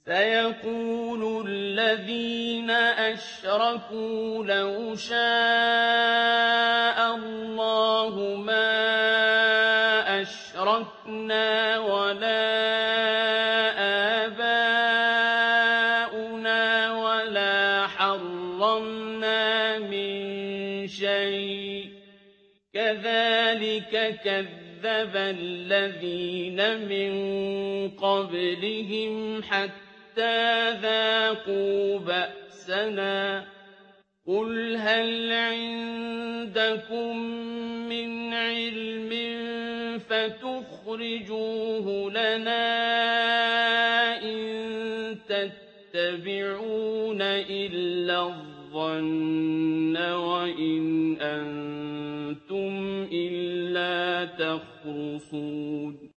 سيقول الذين أشركوا لو شاء الله ما أشركنا ولا آباؤنا ولا حرمنا من شيء كذلك كذب الذين من قبلهم حتى ذاقوا بأسنا قل هل عندكم من علم فتخرجوه لنا إن تتبعون إلا الظن وإن أنتم إلا تخرصون